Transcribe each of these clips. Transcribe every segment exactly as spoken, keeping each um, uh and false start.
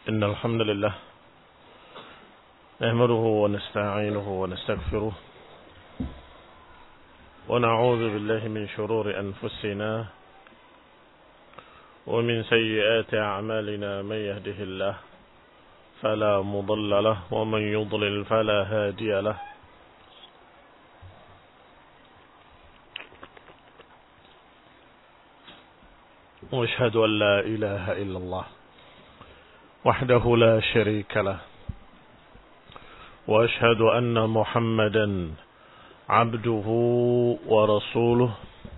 إن الحمد لله نحمده ونستعينه ونستغفره ونعوذ بالله من شرور أنفسنا ومن سيئات أعمالنا من يهده الله فلا مضل له ومن يضلل فلا هادي له وأشهد أن لا إله إلا الله وحده لا شريك له وأشهد أن محمدا عبده ورسوله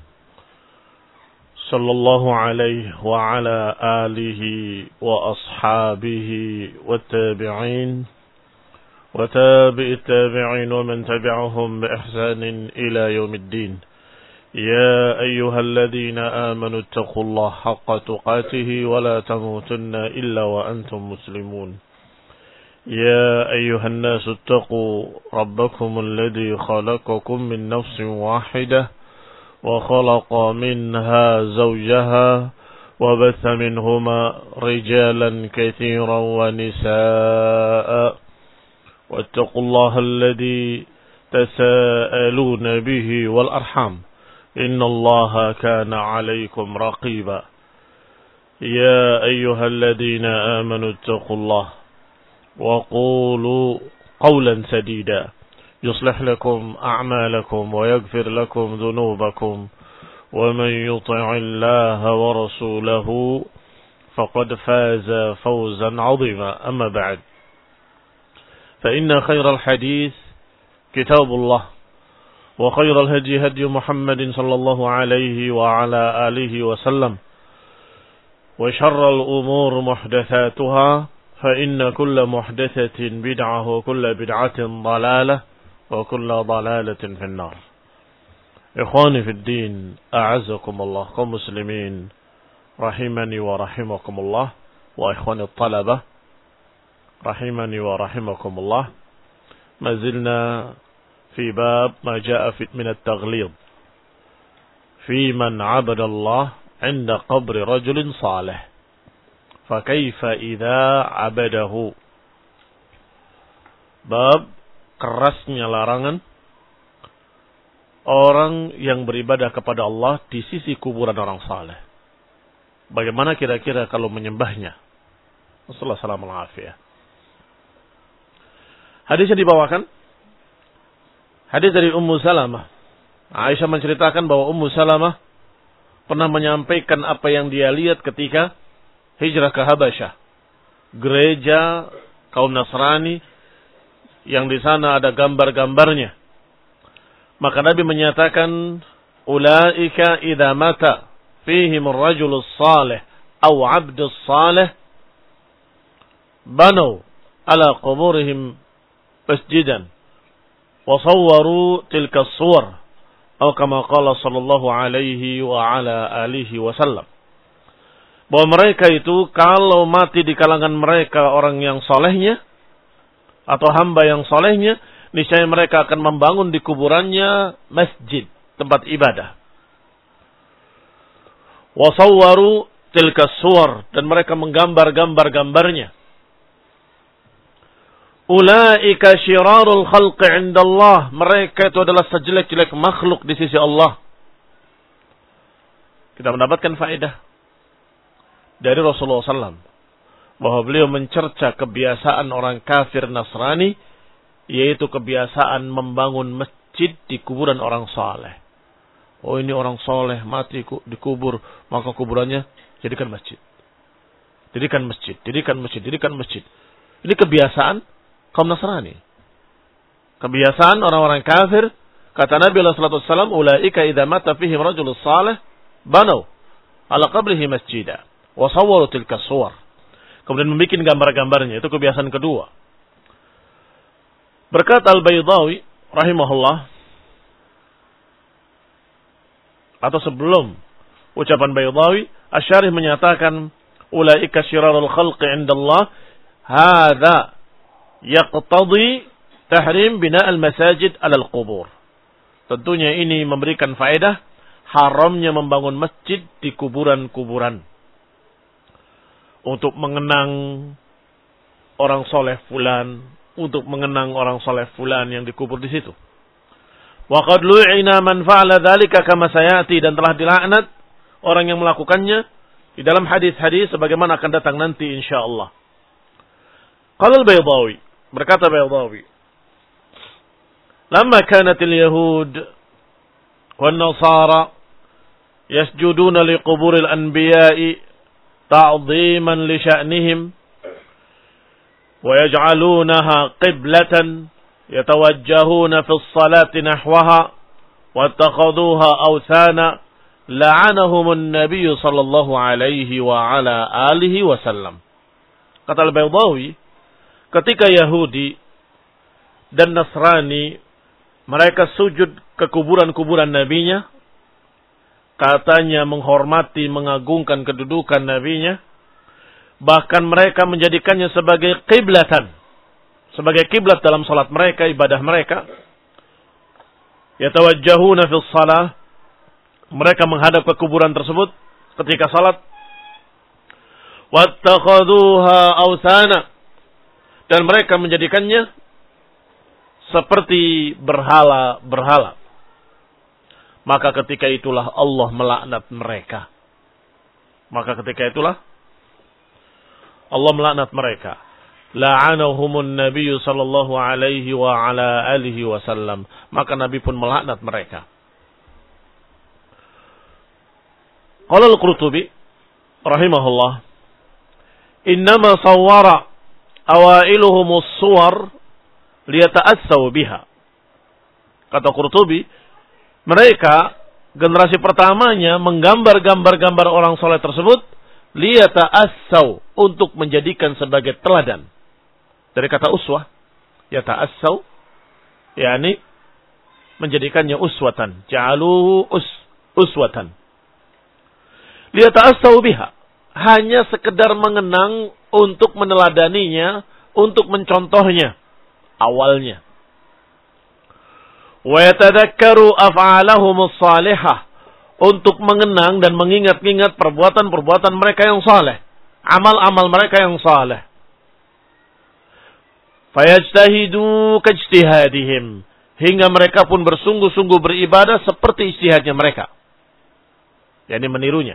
صلى الله عليه وعلى آله وأصحابه والتابعين وتابع التابعين ومن تبعهم بإحسان إلى يوم الدين. يا أيها الذين آمنوا اتقوا الله حق تقاته ولا تموتن إلا وأنتم مسلمون. يا أيها الناس اتقوا ربكم الذي خلقكم من نفس واحدة وخلق منها زوجها وبث منهما رجالا كثيرا ونساء واتقوا الله الذي تساءلون به والأرحام إن الله كان عليكم رقيبا. يا أيها الذين آمنوا اتقوا الله وقولوا قولا سديدا يصلح لكم أعمالكم ويغفر لكم ذنوبكم ومن يطع الله ورسوله فقد فاز فوزا عظيما. أما بعد فإن خير الحديث كتاب الله وخير الهدي هدي محمد صلى الله عليه وعلى آله وسلم وشر الأمور محدثاتها فإن كل محدثة بدعة وكل بدعة ضلالة وكل ضلالة في النار. إخواني في الدين أعزكم الله كمسلمين رحمني ورحمكم الله وإخواني الطلبة رحمني ورحمكم الله. ما زلنا في باب ما جاء في من التغليظ في من عبد الله عند قبر رجل صالح فكيف إذا عبده. Bab kerasnya larangan orang yang beribadah kepada Allah di sisi kuburan orang saleh. Bagaimana kira-kira kalau menyembahnya? Wassalamualaikum warahmatullahi wabarakatuh. Hadis yang dibawakan hadis dari Ummu Salamah. Aisyah menceritakan bahwa Ummu Salamah pernah menyampaikan apa yang dia lihat ketika hijrah ke Habasyah, gereja kaum Nasrani yang di sana ada gambar-gambarnya. Maka Nabi menyatakan, "Ulaika idza mata fihim ar-rajulu as-salih aw 'abdu as-salih banu ala quburihim masjidan وصوروا تلك الصور أو كما قال صلى الله عليه وعلى آله وسلم." Bahwa mereka itu kalau mati di kalangan mereka orang yang solehnya atau hamba yang solehnya, niscaya mereka akan membangun di kuburannya masjid, tempat ibadah. وصوروا تلك الصور, dan mereka menggambar-gambar gambarnya. Ulaika syirarul khalqi indallah, mereka itu adalah sejelek-jelek makhluk di sisi Allah. Kita mendapatkan faedah dari Rasulullah shallallahu alaihi wasallam bahwa beliau mencerca kebiasaan orang kafir Nasrani, yaitu kebiasaan membangun masjid di kuburan orang saleh. Oh, ini orang saleh mati dikubur, maka kuburannya jadikan masjid. Jadikan masjid, jadikan masjid, jadikan masjid. Ini kebiasaan kaum Nasrani. Kebiasaan orang-orang kafir. Kata Nabi sallallahu alaihi wasallam, "Ulaika idza mata fihim rajulus salih banu ala qabrihi masjida wa sawwaru tilka suwar." Kemudian membuat gambar-gambarnya. Itu kebiasaan kedua. Berkata Al-Baydawi rahimahullah, atau sebelum ucapan Baydawi, Asy-Syarih menyatakan, "Ulaika syirarul khalqi indallah, hadza yaqtadi tahrim bina al-masajid alal qubur." Tentunya ini memberikan faedah haramnya membangun masjid di kuburan-kuburan untuk mengenang orang soleh fulan, untuk mengenang orang soleh fulan yang dikubur di situ. Wa qad lu'ina man fa'ala dzalika kama sayati, dan telah dilaknat orang yang melakukannya di dalam hadis-hadis sebagaimana akan datang nanti insyaallah. Qala al-Baydawi, berkata Baydawi, "Lamma kanat al-yahud wan nasara yasjuduna li qubur al-anbiya'i ta'dhiman li sya'nihim ويجعلونها قبلة يتوجهون في الصلاة نحوها واتخذوها أوثانا لعنهم النبي صلى الله عليه وعلى آله وسلم." Kata Al-Baydawi, ketika Yahudi dan Nasrani mereka sujud ke kuburan-kuburan nabinya, katanya menghormati, mengagungkan kedudukan nabinya, bahkan mereka menjadikannya sebagai kiblatan, sebagai kiblat dalam salat mereka, ibadah mereka. Yatawajjahuna fis shalah, mereka menghadap ke kuburan tersebut ketika salat. Wattakhaduha awthana, dan mereka menjadikannya seperti berhala-berhala. Maka ketika itulah Allah melaknat mereka. Maka ketika itulah Allah melaknat mereka. La'anahumun Nabi sallallahu alaihi wa ala alihi wasallam. Maka Nabi pun melaknat mereka. Qala Al-Qurtubi rahimahullah, "Innama sawwara awailuhumus suwar liyata'assaw biha." Kata Qurtubi, mereka generasi pertamanya menggambar-gambar-gambar orang soleh tersebut liyata'assaw, untuk menjadikan sebagai teladan. Dari kata uswah, yata'assaw, yakni menjadikannya uswatan, ja'aluhu us, uswatan. Liyata'assaw biha, hanya sekedar mengenang, untuk meneladaninya, untuk mencontohnya awalnya. Wa yatadakkaru af'alahumus salihah, untuk mengenang dan mengingat-ingat perbuatan-perbuatan mereka yang saleh, amal-amal mereka yang saleh. Fayajtahidu kajtihadihim, hingga mereka pun bersungguh-sungguh beribadah seperti ijtihadnya mereka, yakni menirunya.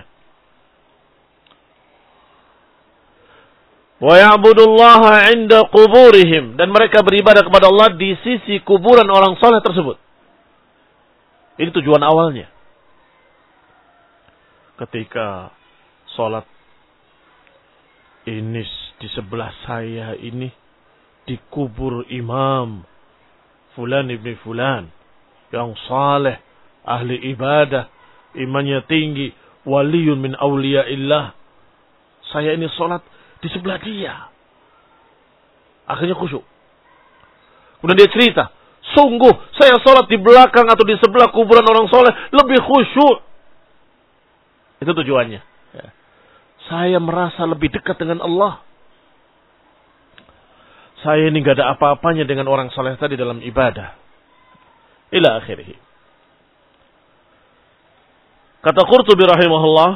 Wa ya'budullaha 'inda quburihim, dan mereka beribadah kepada Allah di sisi kuburan orang saleh tersebut. Ini tujuan awalnya. Ketika sholat, ini di sebelah saya ini dikubur imam fulan ibn fulan yang saleh, ahli ibadah, imannya tinggi, waliyun min awliyaillah. Saya ini sholat di sebelah dia. Akhirnya khusyuk. Kemudian dia cerita, sungguh saya sholat di belakang atau di sebelah kuburan orang soleh lebih khusyuk. Itu tujuannya. Ya. Saya merasa lebih dekat dengan Allah. Saya ini gak ada apa-apanya dengan orang soleh tadi dalam ibadah. Ila akhirih. Kata Qurtubi rahimahullah,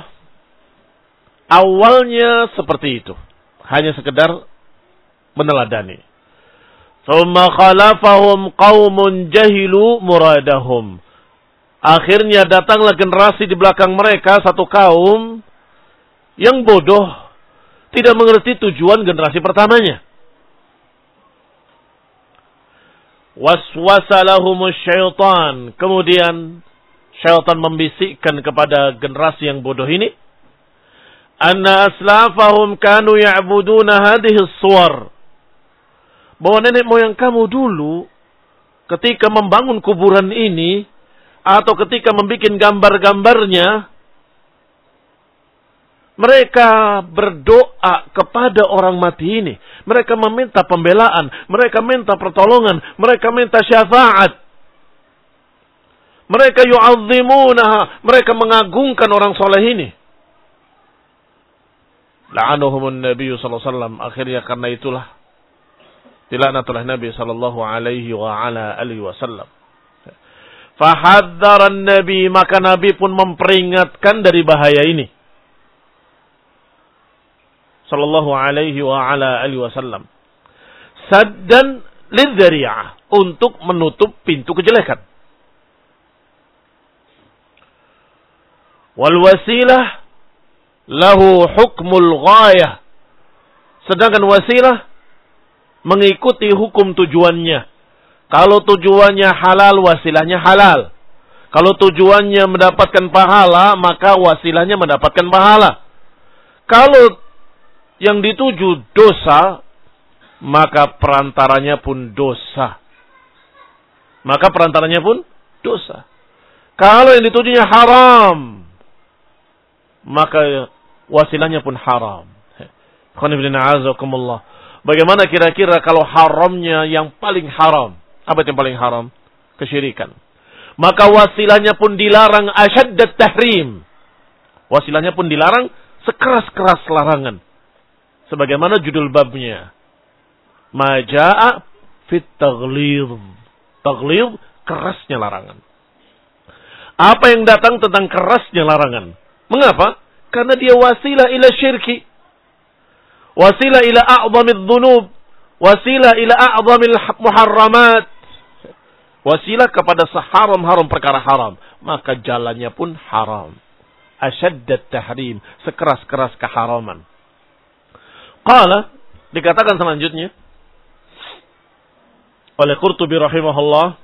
awalnya seperti itu. Hanya sekedar meneladani. Thumma khalafahum qaumun jahilu muradahum. Akhirnya datanglah generasi di belakang mereka, satu kaum yang bodoh, tidak mengerti tujuan generasi pertamanya. Waswasa lahumus syaitan. Kemudian syaitan membisikkan kepada generasi yang bodoh ini, anna aslafahum kanu ya'buduna hadhihi as-suwar. Bahwa nenek moyang kamu dulu ketika membangun kuburan ini, atau ketika membuat gambar-gambarnya, mereka berdoa kepada orang mati ini. Mereka meminta pembelaan, mereka minta pertolongan, mereka minta syafaat. Mereka yu'azzimunaha, mereka mengagungkan orang soleh ini. La'anuhumun Nabi sallallahu alaihi wasallam. Akhirnya karena itulah dilaknat oleh Nabi sallallahu alaihi wa ala alihi wasallam. Fahadzaran Nabi, maka Nabi pun memperingatkan dari bahaya ini. Sallallahu alaihi wa ala alihi wasallam. saddan lidzari'ah, untuk menutup pintu kejelekan. Wal wasilah lahu hukmul ghayah. Sedangkan wasilah mengikuti hukum tujuannya. Kalau tujuannya halal, wasilahnya halal. Kalau tujuannya mendapatkan pahala, maka wasilahnya mendapatkan pahala. Kalau yang dituju dosa, maka perantaranya pun dosa. Maka perantaranya pun dosa. Kalau yang ditujunya haram, maka wasilahnya pun haram. Bagaimana kira-kira kalau haramnya yang paling haram? Apa yang paling haram? Kesyirikan. Maka wasilahnya pun dilarang asyaddat tahrim. Wasilahnya pun dilarang sekeras-keras larangan. Sebagaimana judul babnya. Maja'a fit taghlidh. Taghlidh, kerasnya larangan. Apa yang datang tentang kerasnya larangan? Mengapa? Karena dia wasilah ila syirki. Wasilah ila a'zamid dhunub. Wasilah ila a'zamil muharramat. Wasilah kepada seharam-haram perkara haram. Maka jalannya pun haram. Asyaddat tahrim. Sekeras-keras keharaman. Qala, dikatakan selanjutnya oleh Qurtubi rahimahullah,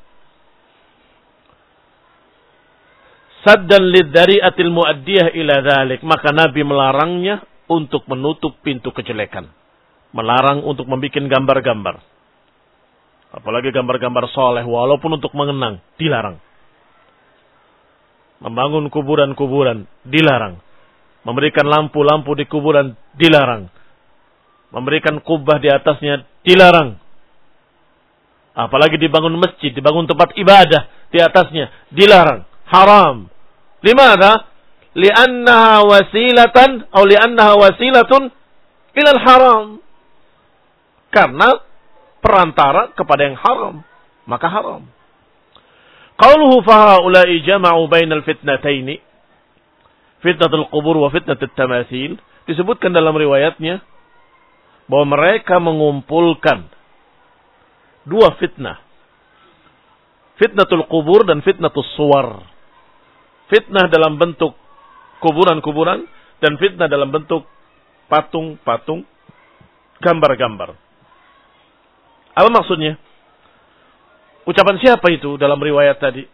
saddan lidzari'atil muaddiyah ila dzalik. Maka Nabi melarangnya untuk menutup pintu kejelekan. Melarang untuk membuat gambar-gambar. Apalagi gambar-gambar soleh, walaupun untuk mengenang, dilarang. Membangun kuburan-kuburan, dilarang. Memberikan lampu-lampu di kuburan, dilarang. Memberikan kubah di atasnya, dilarang. Apalagi dibangun masjid, dibangun tempat ibadah di atasnya, dilarang. Haram. Limana? Liannaha wasilatan, atau liannaha wasilatun ilal haram. Karena perantara kepada yang haram, maka haram. Qauluhu fahaula'i jama'u bainal fitnataini, fitnatul qubur wa fitnatul tamathil, disebutkan dalam riwayatnya bahwa mereka mengumpulkan dua fitnah. Fitnatul qubur dan fitnatul suwar. Fitnah dalam bentuk kuburan-kuburan dan fitnah dalam bentuk patung-patung, gambar-gambar. Apa maksudnya? Ucapan siapa itu dalam riwayat tadi?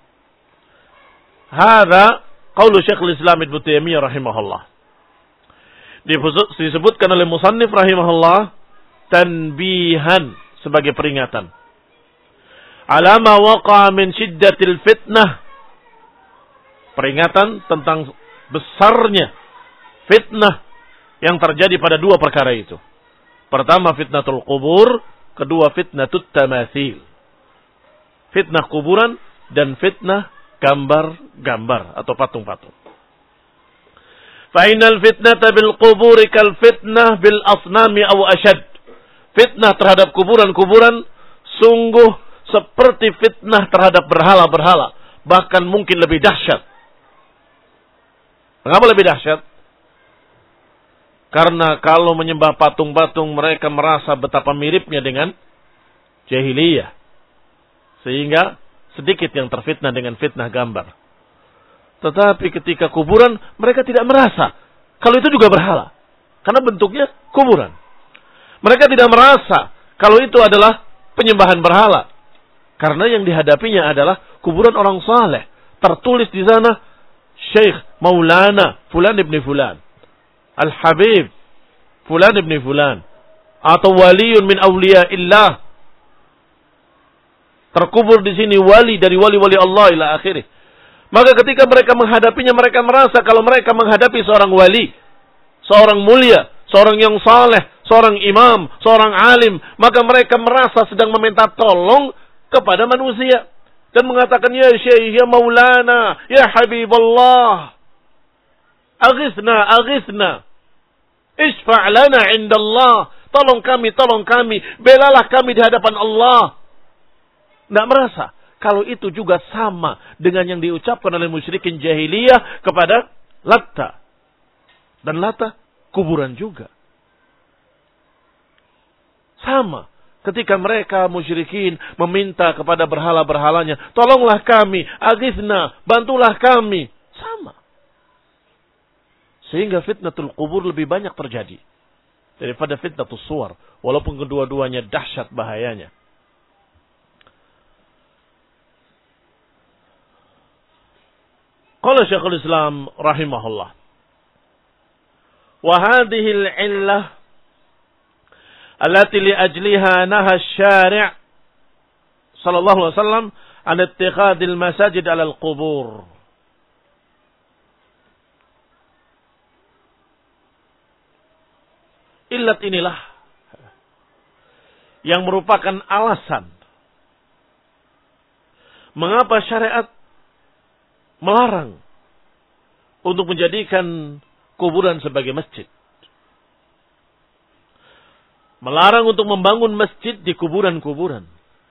Hadza qaulu Syekhul Islam Ibnu Taimiyah rahimahullah. Disebutkan oleh musannif rahimahullah tanbihan, sebagai peringatan. Ala ma waqa'a min syiddatil fitnah. Peringatan tentang besarnya fitnah yang terjadi pada dua perkara itu. Pertama fitnatul qubur, kedua fitnatut tamathil. Fitnah kuburan dan fitnah gambar-gambar atau patung-patung. Fa'inal fitnata bil quburi kal fitnah bil asnami aw ashad. Fitnah terhadap kuburan-kuburan sungguh seperti fitnah terhadap berhala-berhala, bahkan mungkin lebih dahsyat. Mengapa lebih dahsyat? Karena kalau menyembah patung-patung mereka merasa betapa miripnya dengan jahiliyah. Sehingga sedikit yang terfitnah dengan fitnah gambar. Tetapi ketika kuburan mereka tidak merasa kalau itu juga berhala. Karena bentuknya kuburan. Mereka tidak merasa kalau itu adalah penyembahan berhala. Karena yang dihadapinya adalah kuburan orang saleh. Tertulis di sana Syekh Maulana Fulan ibn Fulan, Al-Habib Fulan ibn Fulan, atau waliyun min awliya illah. Terkubur di sini wali dari wali-wali Allah ila akhirih. Maka ketika mereka menghadapinya, mereka merasa kalau mereka menghadapi seorang wali, seorang mulia, seorang yang saleh, seorang imam, seorang alim, maka mereka merasa sedang meminta tolong kepada manusia dan mengatakan, ya Syekh, ya Maulana, ya Habiballah, aghithna, aghithna, isfa' lana indallah, tolong kami, tolong kami, belalah kami di hadapan Allah. Tidak merasa kalau itu juga sama dengan yang diucapkan oleh musyrikin jahiliyah kepada Latta. Dan Latta kuburan juga. Sama. Ketika mereka musyrikin meminta kepada berhala-berhalanya, tolonglah kami, aghithna, bantulah kami. Sama. Sehingga fitnatul kubur lebih banyak terjadi daripada fitnatul suwar. Walaupun kedua-duanya dahsyat bahayanya. Qala Syekhul Islam rahimahullah. Wa hadhihi al-'illah allati li ajliha naha asy-syari' sallallahu alaihi wasallam an ittikhadil masajid 'ala al-qubur. Illat inilah yang merupakan alasan mengapa syariat melarang untuk menjadikan kuburan sebagai masjid. Melarang untuk membangun masjid di kuburan-kuburan.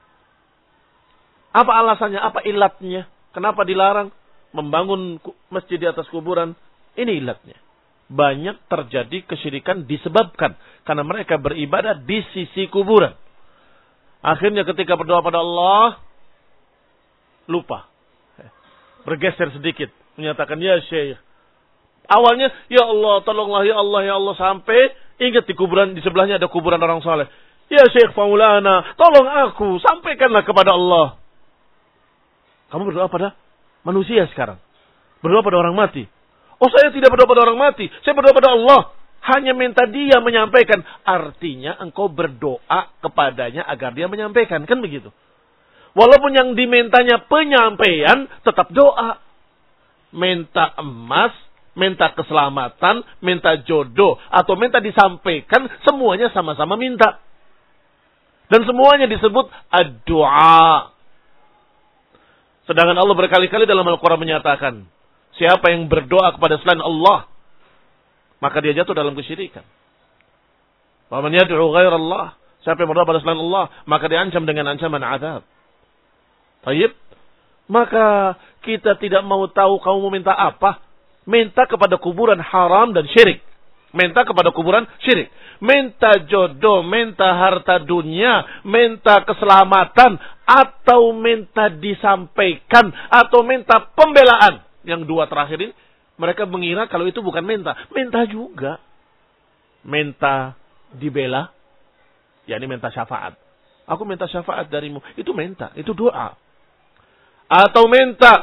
Apa alasannya? Apa ilatnya? Kenapa dilarang membangun masjid di atas kuburan? Ini ilatnya. Banyak terjadi kesyirikan disebabkan karena mereka beribadah di sisi kuburan. Akhirnya ketika berdoa pada Allah, lupa. Bergeser sedikit. Menyatakan, ya Syekh. Awalnya, ya Allah, tolonglah, ya Allah, ya Allah. Sampai ingat di kuburan, di sebelahnya ada kuburan orang saleh. Ya Syekh Faulana, tolong aku. Sampaikanlah kepada Allah. Kamu berdoa pada manusia sekarang. Berdoa pada orang mati. Oh, saya tidak berdoa pada orang mati. Saya berdoa pada Allah. Hanya minta dia menyampaikan. Artinya engkau berdoa kepadanya agar dia menyampaikan. Kan begitu. Walaupun yang dimintanya penyampaian, tetap doa. Minta emas, minta keselamatan, minta jodoh, atau minta disampaikan, semuanya sama-sama minta. Dan semuanya disebut ad-du'a. Sedangkan Allah berkali-kali dalam Al-Quran menyatakan, siapa yang berdoa kepada selain Allah, maka dia jatuh dalam kesyirikan. Wa man yad'u ghairallah, siapa yang berdoa pada selain Allah, maka diancam dengan ancaman azab. Baik, maka kita tidak mau tahu kamu mau minta apa. Minta kepada kuburan haram dan syirik. Minta kepada kuburan syirik. Minta jodoh, minta harta dunia, minta keselamatan, atau minta disampaikan, atau minta pembelaan. Yang dua terakhir ini, mereka mengira kalau itu bukan minta. Minta juga. Minta dibela, yakni minta syafaat. Aku minta syafaat darimu. Itu minta, itu doa. Atau minta.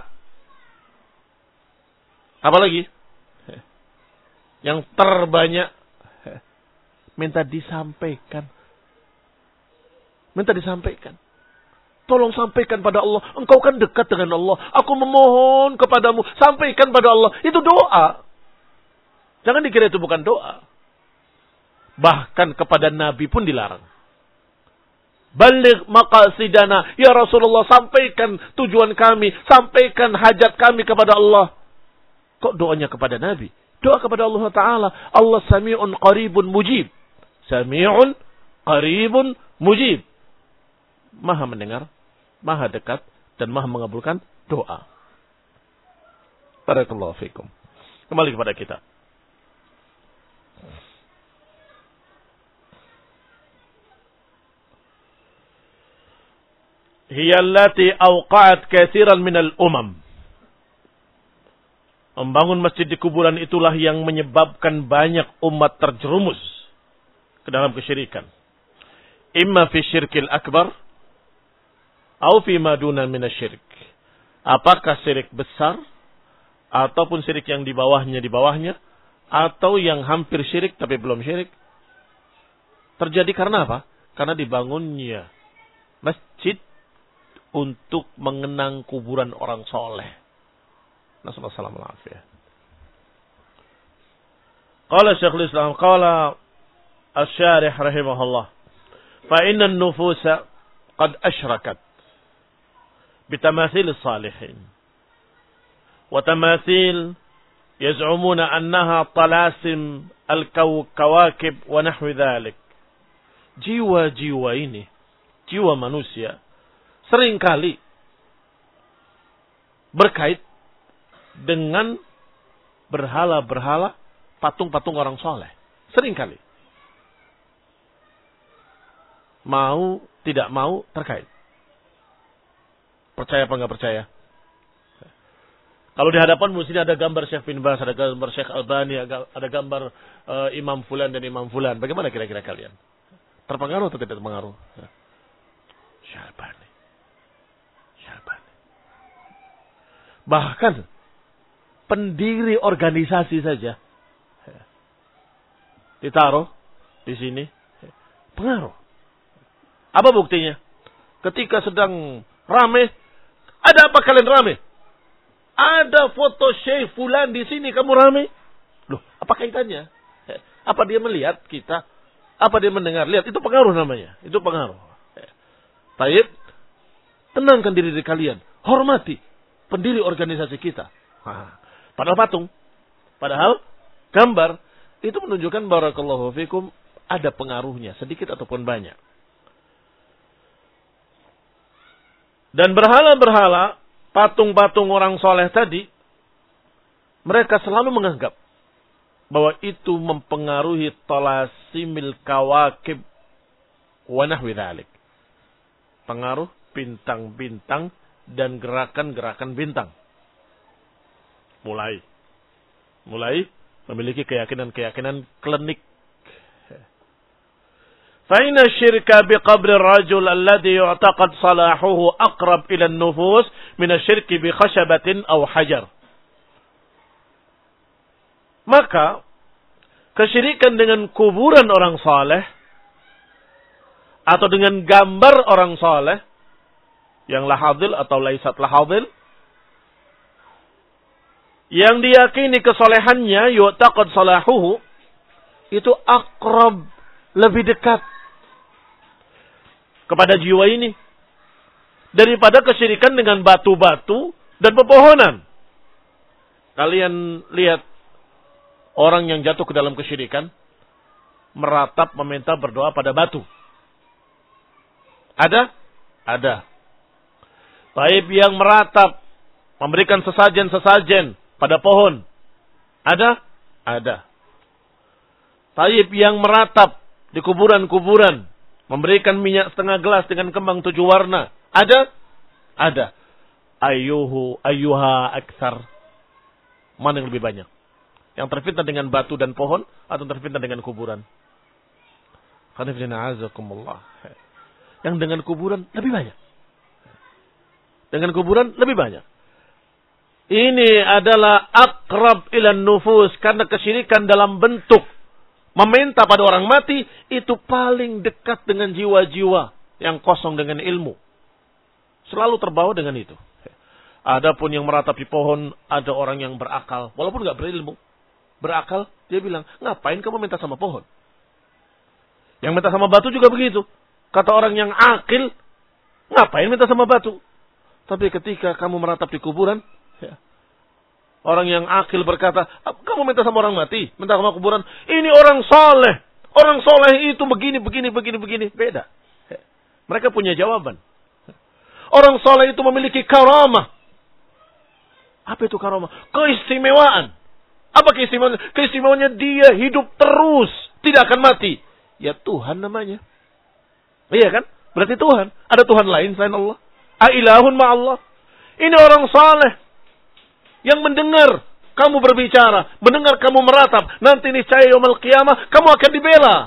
Apa lagi? Yang terbanyak. Minta disampaikan. Minta disampaikan. Tolong sampaikan pada Allah. Engkau kan dekat dengan Allah. Aku memohon kepadamu. Sampaikan pada Allah. Itu doa. Jangan dikira itu bukan doa. Bahkan kepada Nabi pun dilarang. Baligh maqasidana. Ya Rasulullah, sampaikan tujuan kami. Sampaikan hajat kami kepada Allah. Kok doanya kepada Nabi? Doa kepada Allah Ta'ala. Allah sami'un qaribun mujib. Sami'un qaribun mujib. Maha mendengar, maha dekat, dan maha mengabulkan doa. Barakallahu fikum. Kembali kepada kita. Hiya allati awqa'at katsiran minal umam. Membangun masjid di kuburan itulah yang menyebabkan banyak umat terjerumus ke dalam kesyirikan. Imma fi syirkil akbar, atau fi maduna minasyirik. Apakah syirik besar, ataupun syirik yang di bawahnya di bawahnya, atau yang hampir syirik tapi belum syirik. Terjadi karena apa? Karena dibangunnya masjid untuk mengenang kuburan orang soleh. Nasallahu alaihi wasallam. Qala Syekhul Islam, qala Asy-Syarih rahimahullah, fa inna an-nufusa qad asyrakat bitamathil as-salihin wa tamathil yaz'umuna annaha talasim al-kawakib wa nahwi dhalik. Jiwa-jiwa ini, jiwa manusia seringkali berkait dengan berhala-berhala, patung-patung orang soleh. Seringkali. mau, tidak mau, terkait. Percaya apa enggak percaya? Kalau di hadapanmu sini ada gambar Syekh bin Baz, ada gambar Syekh Albani, ada gambar uh, Imam Fulan dan Imam Fulan. Bagaimana kira-kira kalian? Terpengaruh atau tidak terpengaruh? Syekh Albani. Syekh Albani. Bahkan pendiri organisasi saja ditaruh di sini. Pengaruh. Apa buktinya? Ketika sedang rame, ada apa kalian rame? Ada foto Syekh Fulan di sini, kamu rame? Loh, apa kaitannya? Apa dia melihat kita? Apa dia mendengar? Lihat, itu pengaruh namanya. Itu pengaruh. Taib, tenangkan diri, diri kalian. Hormati pendiri organisasi kita. Nah, padahal patung. Padahal gambar. Itu menunjukkan barakallahu fikum ada pengaruhnya. Sedikit ataupun banyak. Dan berhala-berhala, patung-patung orang soleh tadi, mereka selalu menganggap bahwa itu mempengaruhi talasimil kawakib wa nahwi dzalik. Pengaruh bintang-bintang dan gerakan-gerakan bintang. Mulai mulai memiliki keyakinan-keyakinan klinik. فإن الشرك بقبر الرجل الذي يعتقد صلاحه أقرب إلى النفوس من الشرك بخشبة أو حجر. Maka kesyirikan dengan kuburan orang saleh atau dengan gambar orang saleh yang lahadil atau laisat lahadil, yang diyakini kesolehannya yu'taqad salahuhu, itu akrab, lebih dekat kepada jiwa ini daripada kesyirikan dengan batu-batu dan pepohonan. Kalian lihat orang yang jatuh ke dalam kesyirikan meratap, meminta, berdoa pada batu. Ada? Ada. Taib yang meratap, memberikan sesajen-sesajen pada pohon. Ada? Ada. Taib yang meratap di kuburan-kuburan, memberikan minyak setengah gelas dengan kembang tujuh warna. Ada? Ada. Ayuhu, ayuha aksar. Mana yang lebih banyak? Yang terfitnah dengan batu dan pohon atau terfitnah dengan kuburan? Yang dengan kuburan lebih banyak. Dengan kuburan lebih banyak. Ini adalah akrab ilan nufus, karena kesyirikan dalam bentuk meminta pada orang mati itu paling dekat dengan jiwa-jiwa yang kosong dengan ilmu. Selalu terbawa dengan itu. Adapun yang meratapi pohon, ada orang yang berakal, walaupun nggak berilmu, berakal, dia bilang, ngapain kamu minta sama pohon? Yang minta sama batu juga begitu. Kata orang yang akil, ngapain minta sama batu? Tapi ketika kamu meratap di kuburan, ya, orang yang akil berkata, kamu minta sama orang mati, minta sama kuburan. Ini orang soleh. Orang soleh itu begini, begini, begini, begini. Beda. Mereka punya jawaban. Orang soleh itu memiliki karamah. Apa itu karamah? Keistimewaan. Apa keistimewaannya? Keistimewaannya dia hidup terus. Tidak akan mati. Ya Tuhan namanya. Iya kan? Berarti Tuhan. Ada Tuhan lain selain Allah. Ailahun ma'allah. Ini orang soleh yang mendengar kamu berbicara, mendengar kamu meratap, nanti niscaya yaumul qiyamah kamu akan dibela.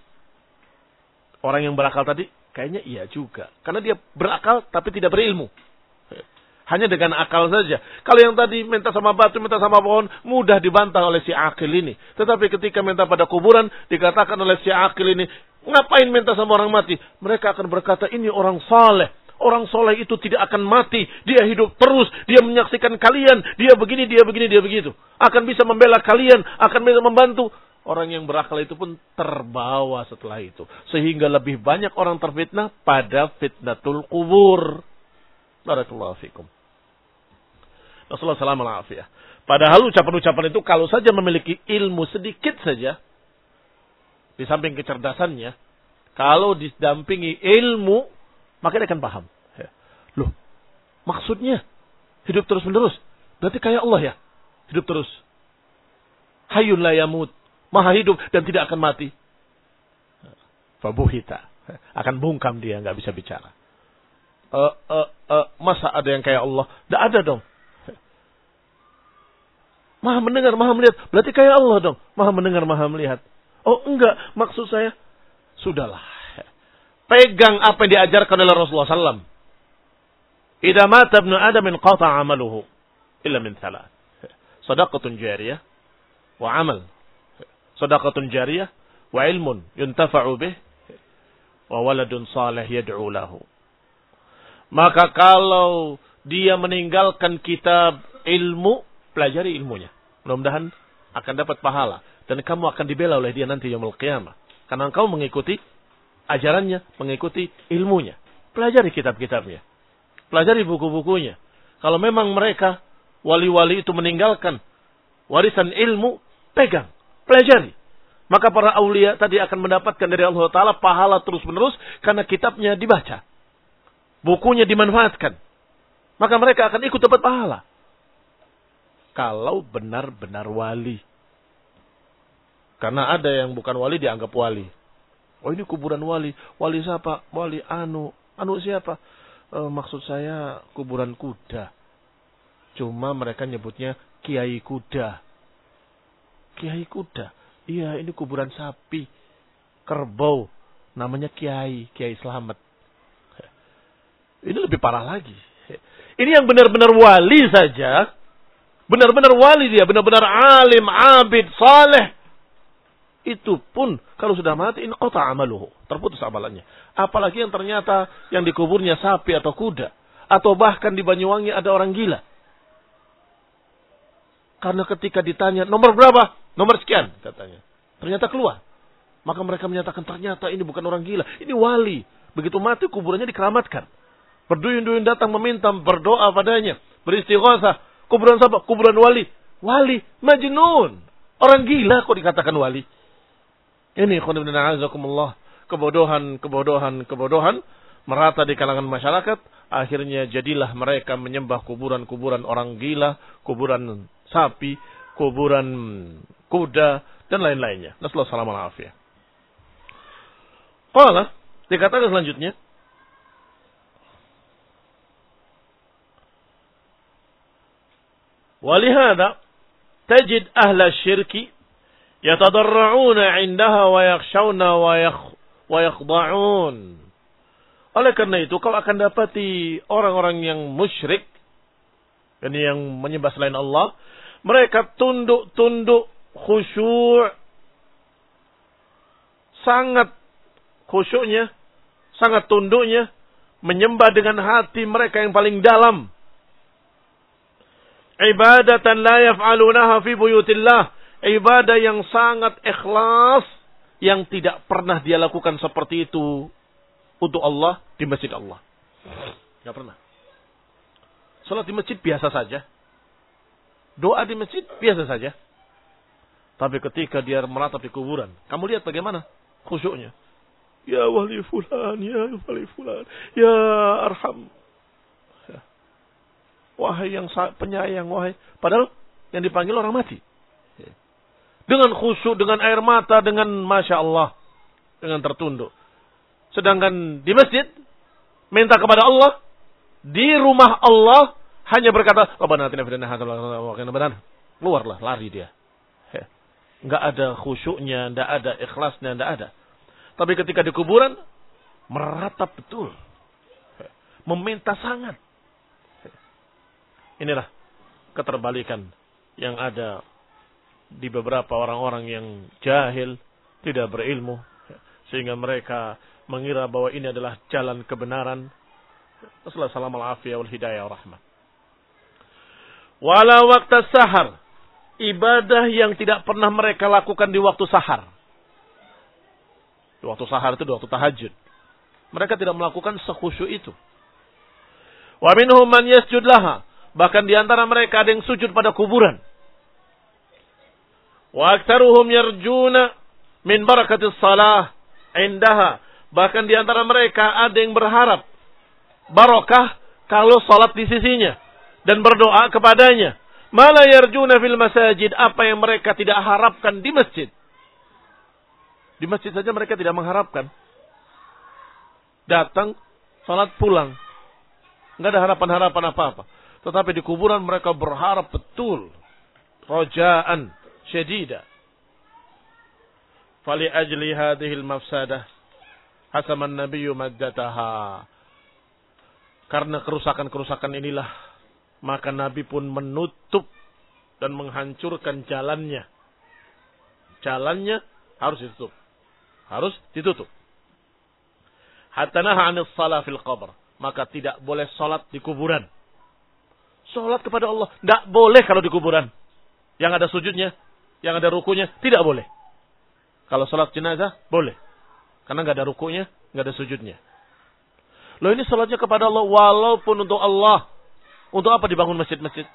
Orang yang berakal tadi kayaknya iya juga, karena dia berakal tapi tidak berilmu. Hanya dengan akal saja. Kalau yang tadi minta sama batu, minta sama pohon, mudah dibantah oleh si akil ini. Tetapi ketika minta pada kuburan, dikatakan oleh si akil ini, ngapain minta sama orang mati? Mereka akan berkata, ini orang saleh. Orang soleh itu tidak akan mati. Dia hidup terus. Dia menyaksikan kalian. Dia begini, dia begini, dia begitu. Akan bisa membela kalian. Akan bisa membantu. Orang yang berakal itu pun terbawa setelah itu. Sehingga lebih banyak orang terfitnah pada fitnatul kubur. Barakallahu fikum. Rasulullah sallallahu alaihi wasallam. Padahal ucapan-ucapan itu kalau saja memiliki ilmu sedikit saja. Di samping kecerdasannya. Kalau didampingi ilmu, maka dia akan paham. Loh, maksudnya hidup terus menerus. Berarti kayak Allah ya, hidup terus. Hayyun la yamut, maha hidup dan tidak akan mati. Fabuhita. Akan bungkam dia, nggak bisa bicara. Uh, uh, uh, masa ada yang kayak Allah? Tidak ada dong. Maha mendengar, maha melihat. Berarti kayak Allah dong. Maha mendengar, maha melihat. Oh enggak, maksud saya. Sudahlah. Pegang apa yang diajarkan oleh Rasulullah sallallahu alaihi wasallam. Idza mata ibnu Adam inqata 'amaluhu illa min thalath. Shadaqatun jariyah wa 'amal. Shadaqatun jariyah wa ilmun yuntafa'u bih wa waladun salih yad'u lahu. Maka kalau dia meninggalkan kitab ilmu, pelajari ilmunya. Mudah-mudahan akan dapat pahala. Dan kamu akan dibela oleh dia nanti yaumul qiyamah. Karena engkau mengikuti ajarannya, mengikuti ilmunya. Pelajari kitab-kitabnya. Pelajari buku-bukunya. Kalau memang mereka, wali-wali itu meninggalkan warisan ilmu, pegang. Pelajari. Maka para aulia tadi akan mendapatkan dari Allah Ta'ala pahala terus-menerus karena kitabnya dibaca. Bukunya dimanfaatkan. Maka mereka akan ikut dapat pahala. Kalau benar-benar wali. Karena ada yang bukan wali dianggap wali. Oh ini kuburan wali. Wali siapa? Wali anu. Anu siapa? E, maksud saya kuburan kuda. Cuma mereka nyebutnya kiai kuda. Kiai kuda. Iya ini kuburan sapi. Kerbau. Namanya kiai. Kiai Selamat. Ini lebih parah lagi. Ini yang benar-benar wali saja. Benar-benar wali dia. Benar-benar alim, abid, saleh. Itu pun kalau sudah mati, inqata amaluhu. Terputus amalannya. Apalagi yang ternyata yang dikuburnya sapi atau kuda. Atau bahkan di Banyuwangi ada orang gila. Karena ketika ditanya, nomor berapa? Nomor sekian katanya. Ternyata keluar. Maka mereka menyatakan ternyata ini bukan orang gila. Ini wali. Begitu mati kuburannya dikeramatkan. Berduyun-duyun datang meminta, berdoa padanya. Beristighatsah. Kuburan siapa? Kuburan wali. Wali. Majnun. Orang gila kok dikatakan wali. Ini khonibna azakumullah. Kebodohan, kebodohan, kebodohan. Merata di kalangan masyarakat. Akhirnya jadilah mereka menyembah kuburan-kuburan orang gila. Kuburan sapi. Kuburan kuda. Dan lain-lainnya. Nasallahu alaihi wasallam. Qala. Dikatakan selanjutnya. Walihada tajid ahla syirki yatadarra'una 'indaha wa yakhshawna wa yakhda'un. Oleh karena itu kau akan dapati orang-orang yang musyrik dan yang menyembah selain Allah, mereka tunduk-tunduk khusyuk, sangat khusyuknya, sangat tunduknya, menyembah dengan hati mereka yang paling dalam. Ibadatan la yaf'alunaha fi buyutillah. Ibadah yang sangat ikhlas. Yang tidak pernah dia lakukan seperti itu untuk Allah di masjid Allah. Tidak pernah. Salat di masjid biasa saja. Doa di masjid biasa saja. Tapi ketika dia meratap di kuburan. Kamu lihat bagaimana khusyuknya. Ya wali fulan, ya wali fulan. Ya arham. Wahai yang penyayang, wahai. Padahal yang dipanggil orang mati. Dengan khusyuk, dengan air mata, dengan Masya Allah. Dengan tertunduk. Sedangkan di masjid, minta kepada Allah. Di rumah Allah, hanya berkata, Rabbana atina fid dunya hasanah wa qina adzabannar. Keluarlah, lari dia. Enggak ada khusyuknya, enggak ada ikhlasnya, enggak ada. Tapi ketika di kuburan, meratap betul. Meminta sangat. Inilah keterbalikan yang ada di beberapa orang-orang yang jahil, tidak berilmu, sehingga mereka mengira bahwa ini adalah jalan kebenaran. Wassalamualaikum warahmatullahi wal hidayah wa rahmah. Wala waktu sahar, ibadah yang tidak pernah mereka lakukan di waktu sahar. Di waktu sahar itu di waktu tahajud. Mereka tidak melakukan sekhusyuk itu. Wa minhum man yasjud laha. Bahkan di antara mereka ada yang sujud pada kuburan. Wa aktsaruhum yarjuna min barakatis salah indaha. Bahkan di antara mereka ada yang berharap barakah kalau salat di sisinya dan berdoa kepadanya. Mala yarjuna fil masajid, apa yang mereka tidak harapkan di masjid. Di masjid saja mereka tidak mengharapkan. datang, salat pulang. Enggak ada harapan-harapan apa-apa. Tetapi di kuburan mereka berharap betul. Rojaan syedida. Fali ajli hadhil mafsadah hasaman nabiyyu maddataha. Karena kerusakan-kerusakan inilah, maka Nabi pun menutup dan menghancurkan jalannya. Jalannya harus ditutup. Harus ditutup. Hatta naha 'anis shalah fil qabr. Maka tidak boleh salat di kuburan. Salat kepada Allah tidak boleh kalau di kuburan. Yang ada sujudnya, yang ada rukunya, tidak boleh. Kalau salat jenazah, boleh. Karena nggak ada rukunya, nggak ada sujudnya. Loh, ini salatnya kepada Allah walaupun untuk Allah. Untuk apa dibangun masjid-masjid?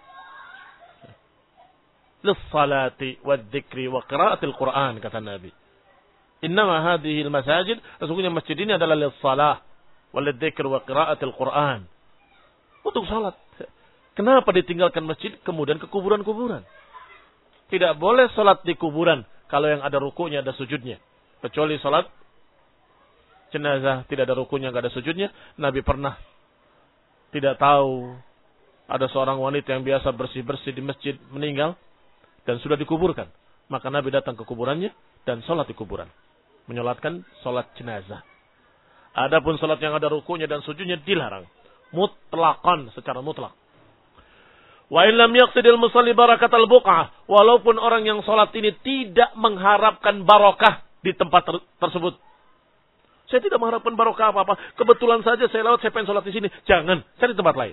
Lis-salati wad-dzikri wa qiraatil Qur'an, kata Nabi. Innama hadhil masajid, sesungguhnya masjid ini adalah lis-salah wal-dzikr wa qiraatil Qur'an. Untuk salat. Kenapa ditinggalkan masjid kemudian ke kuburan-kuburan? Tidak boleh salat di kuburan kalau yang ada rukunya, ada sujudnya. Kecuali salat jenazah tidak ada rukunya, enggak ada sujudnya. Nabi pernah tidak tahu ada seorang wanita yang biasa bersih-bersih di masjid meninggal dan sudah dikuburkan. Maka Nabi datang ke kuburannya dan salat di kuburan. Menyolatkan salat jenazah. Adapun salat yang ada rukunya dan sujudnya dilarang. Mutlaqan, secara mutlak. Wa in lam yaqsidil musalli barakatal buq'ah. Walaupun orang yang salat ini tidak mengharapkan barokah di tempat ter- tersebut. Saya tidak mengharapkan barokah apa-apa. Kebetulan saja saya lewat, saya pengen salat di sini. Jangan, cari tempat lain.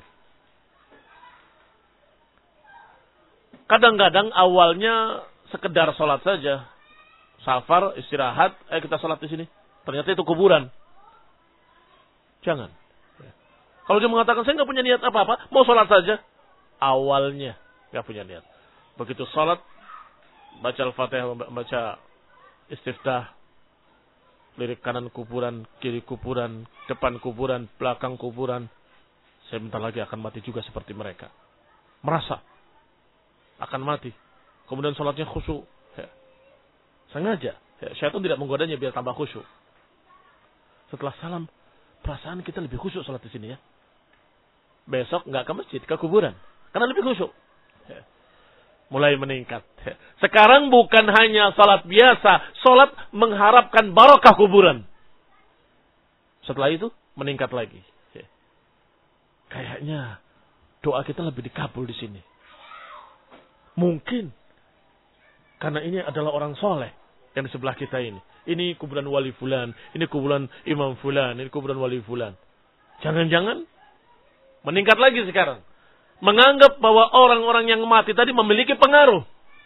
Kadang-kadang awalnya sekedar salat saja. Safar, istirahat, eh kita salat di sini. Ternyata itu kuburan. Jangan. Kalau dia mengatakan saya nggak punya niat apa-apa, mau salat saja. Awalnya nggak punya niat. Begitu salat, baca Al-Fatihah, baca istiftah, lirik kanan kuburan, kiri kuburan, depan kuburan, belakang kuburan. Saya bentar lagi akan mati juga seperti mereka. Merasa akan mati. Kemudian salatnya khusyuk. Ya. Sengaja. Ya. Syaitan tidak menggodanya biar tambah khusyuk. Setelah salam, perasaan kita lebih khusyuk salat di sini ya. Besok nggak ke masjid, ke kuburan. Karena lebih khusyuk. Ya. Mulai meningkat. Ya. Sekarang bukan hanya salat biasa. Salat mengharapkan barokah kuburan. Setelah itu, meningkat lagi. Ya. Kayaknya doa kita lebih dikabul di sini. Mungkin. Karena ini adalah orang soleh. Yang di sebelah kita ini. Ini kuburan wali fulan. Ini kuburan imam fulan. Ini kuburan wali fulan. Jangan-jangan meningkat lagi sekarang. Menganggap bahwa orang-orang yang mati tadi memiliki pengaruh.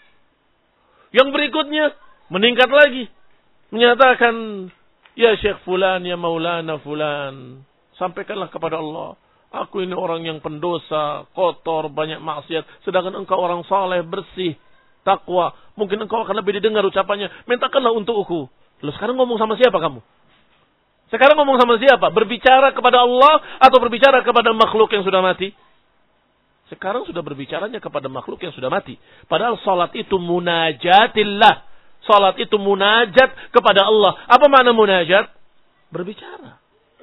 Yang berikutnya meningkat lagi. Menyatakan, ya Syekh fulan, ya Maulana fulan. Sampaikanlah kepada Allah. Aku ini orang yang pendosa, kotor, banyak maksiat. Sedangkan engkau orang saleh, bersih, takwa. Mungkin engkau akan lebih didengar ucapannya. Mintakanlah untukku. Lalu sekarang ngomong sama siapa kamu? Sekarang ngomong sama siapa? Berbicara kepada Allah atau berbicara kepada makhluk yang sudah mati? Sekarang sudah berbicaranya kepada makhluk yang sudah mati. Padahal salat itu munajatillah. Salat itu munajat kepada Allah. Apa makna munajat? Berbicara.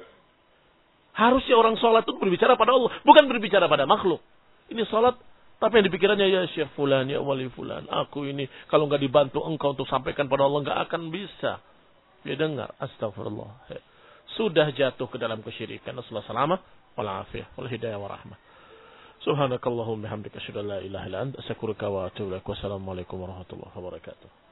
Harusnya orang salat itu berbicara pada Allah. Bukan berbicara pada makhluk. Ini salat, tapi yang dipikirannya, ya Syekh fulan, ya wali fulan. Aku ini, kalau nggak dibantu engkau untuk sampaikan pada Allah, nggak akan bisa. Dia dengar, astagfirullah. Sudah jatuh ke dalam kesyirikan. Rasulullah salamah, wal'afiyah, walhidayah, warahmah. Subhanakallahumma bihamdika asyhadu an la ilaha illa anta astaghfiruka wa atubu ilaik. Wassalamualaikum warahmatullahi wabarakatuh.